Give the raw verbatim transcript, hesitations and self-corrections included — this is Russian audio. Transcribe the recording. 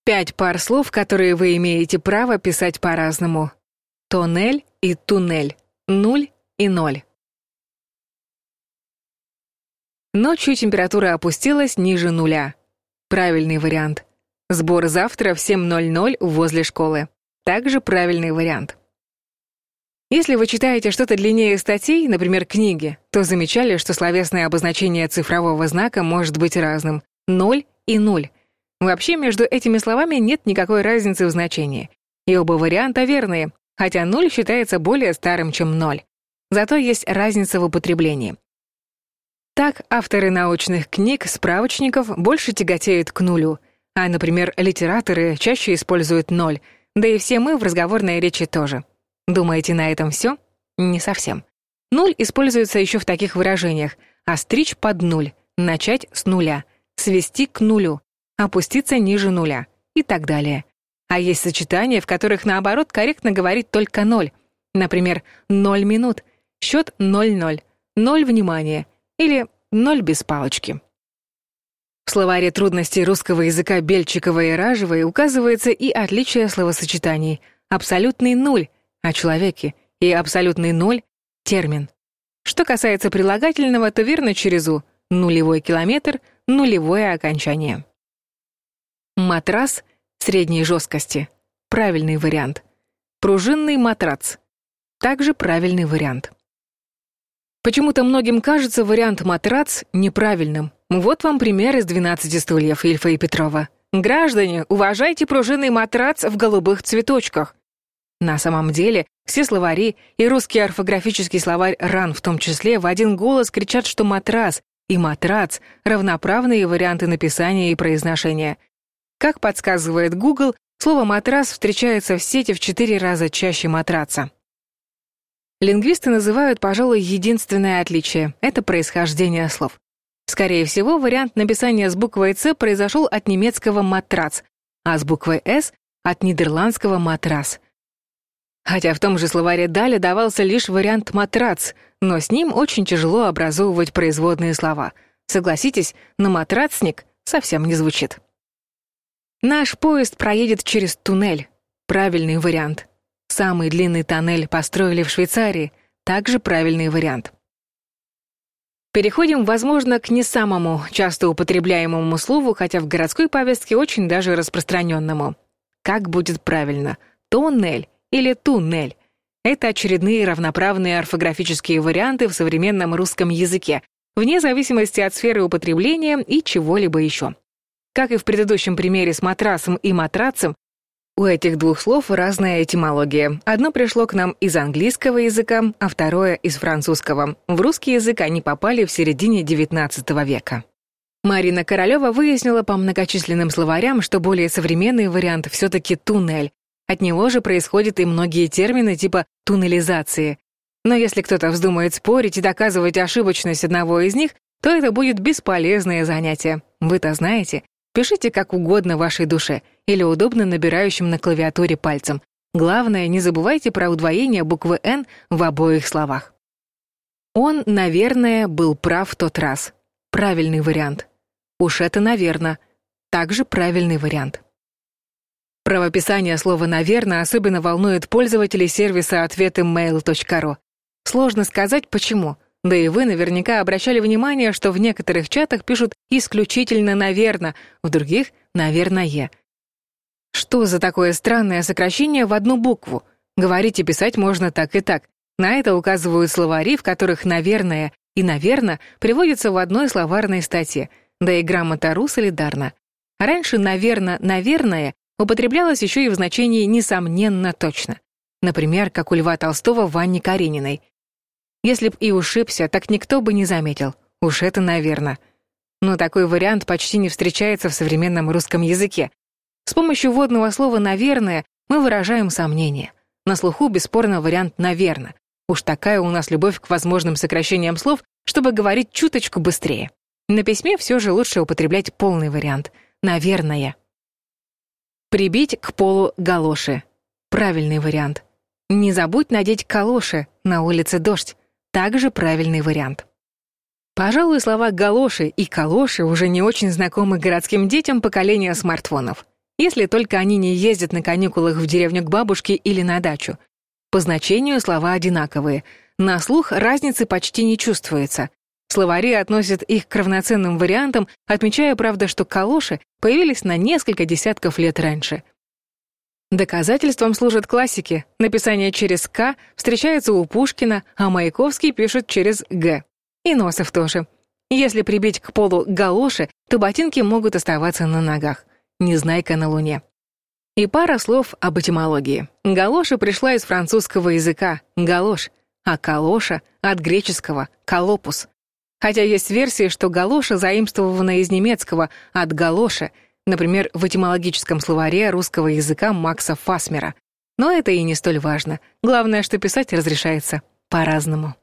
Пять пар слов, которые вы имеете право писать по-разному. Тоннель и туннель. Нуль и ноль. Ночью температура опустилась ниже нуля. Правильный вариант. Сбор завтра в семь ноль ноль возле школы. Также правильный вариант. Если вы читаете что-то длиннее статей, например, книги, то замечали, что словесное обозначение цифрового знака может быть разным. Ноль и нуль. Вообще между этими словами нет никакой разницы в значении. И оба варианта верные, хотя нуль считается более старым, чем ноль. Зато есть разница в употреблении. Так, авторы научных книг, справочников больше тяготеют к нулю, а, например, литераторы чаще используют ноль, да и все мы в разговорной речи тоже. Думаете, на этом все? Не совсем. Нуль используется еще в таких выражениях: остричь под нуль, начать с нуля, свести к нулю, опуститься ниже нуля и так далее. А есть сочетания, в которых, наоборот, корректно говорить только ноль. Например, ноль минут, счет ноль ноль, ноль внимания или ноль без палочки. В словаре трудностей русского языка Бельчикова и Ражевой указывается и отличие словосочетаний: абсолютный нуль о человеке и абсолютный ноль — термин. Что касается прилагательного, то верно через «у» — нулевой километр, нулевое окончание. Матрас средней жесткости — правильный вариант. Пружинный матрац — также правильный вариант. Почему-то многим кажется вариант матрац неправильным. Вот вам пример из «двенадцати стульев» Ильфа и Петрова. Граждане, уважайте пружинный матрац в голубых цветочках. На самом деле, все словари и русский орфографический словарь РАН в том числе в один голос кричат, что матрас и матрац — равноправные варианты написания и произношения. Как подсказывает Google, слово «матрас» встречается в сети в четыре раза чаще матраца. Лингвисты называют, пожалуй, единственное отличие — это происхождение слов. Скорее всего, вариант написания с буквой «Ц» произошел от немецкого «матрац», а с буквой «С» — от нидерландского «матрас». Хотя в том же словаре Даля давался лишь вариант «матрац», но с ним очень тяжело образовывать производные слова. Согласитесь, на «матрацник» совсем не звучит. Наш поезд проедет через туннель. Правильный вариант. Самый длинный тоннель построили в Швейцарии. Также правильный вариант. Переходим, возможно, к не самому часто употребляемому слову, хотя в городской повестке очень даже распространенному. Как будет правильно? Тоннель или туннель? Это очередные равноправные орфографические варианты в современном русском языке, вне зависимости от сферы употребления и чего-либо еще. Как и в предыдущем примере с матрасом и матрацем, у этих двух слов разная этимология. Одно пришло к нам из английского языка, а второе — из французского. В русский язык они попали в середине девятнадцатого века. Марина Королева выяснила по многочисленным словарям, что более современный вариант все-таки туннель. От него же происходят и многие термины типа туннелизации. Но если кто-то вздумает спорить и доказывать ошибочность одного из них, то это будет бесполезное занятие. Вы-то знаете. Пишите как угодно вашей душе или удобно набирающим на клавиатуре пальцем. Главное, не забывайте про удвоение буквы «Н» в обоих словах. Он, наверное, был прав в тот раз. Правильный вариант. Уж это наверно. Также правильный вариант. Правописание слова «наверно» особенно волнует пользователей сервиса ответы мейл точка ру. Сложно сказать, почему. Да и вы наверняка обращали внимание, что в некоторых чатах пишут исключительно «наверно», в других — «наверное». Что за такое странное сокращение в одну букву? Говорить и писать можно так и так. На это указывают словари, в которых «наверное» и «наверно» приводятся в одной словарной статье, да и грамота.ру солидарна. Раньше «наверно», «наверное» употреблялось еще и в значении «несомненно точно». Например, как у Льва Толстого в Анне Карениной. Если б и ушибся, так никто бы не заметил. Уж это наверно. Но такой вариант почти не встречается в современном русском языке. С помощью вводного слова «наверное» мы выражаем сомнение. На слуху бесспорно вариант «наверно». Уж такая у нас любовь к возможным сокращениям слов, чтобы говорить чуточку быстрее. На письме все же лучше употреблять полный вариант «наверное». Прибить к полу галоши. Правильный вариант. Не забудь надеть калоши, на улице дождь. Также правильный вариант. Пожалуй, слова «галоши» и «калоши» уже не очень знакомы городским детям поколения смартфонов. если только они не ездят на каникулах в деревню к бабушке или на дачу. По значению слова одинаковые. На слух разницы почти не чувствуется. Словари относят их к равноценным вариантам, отмечая, правда, что калоши появились на несколько десятков лет раньше. Доказательством служат классики. Написание через «к» встречается у Пушкина, а Маяковский пишет через «г». И Носов тоже. Если прибить к полу галоши, то ботинки могут оставаться на ногах. Незнайка на Луне. И пара слов об этимологии. Галоша пришла из французского языка «галош», а калоша — от греческого «колопус». Хотя есть версии, что галоша заимствована из немецкого от галоша, например, в этимологическом словаре русского языка Макса Фасмера. Но это и не столь важно. Главное, что писать разрешается по-разному.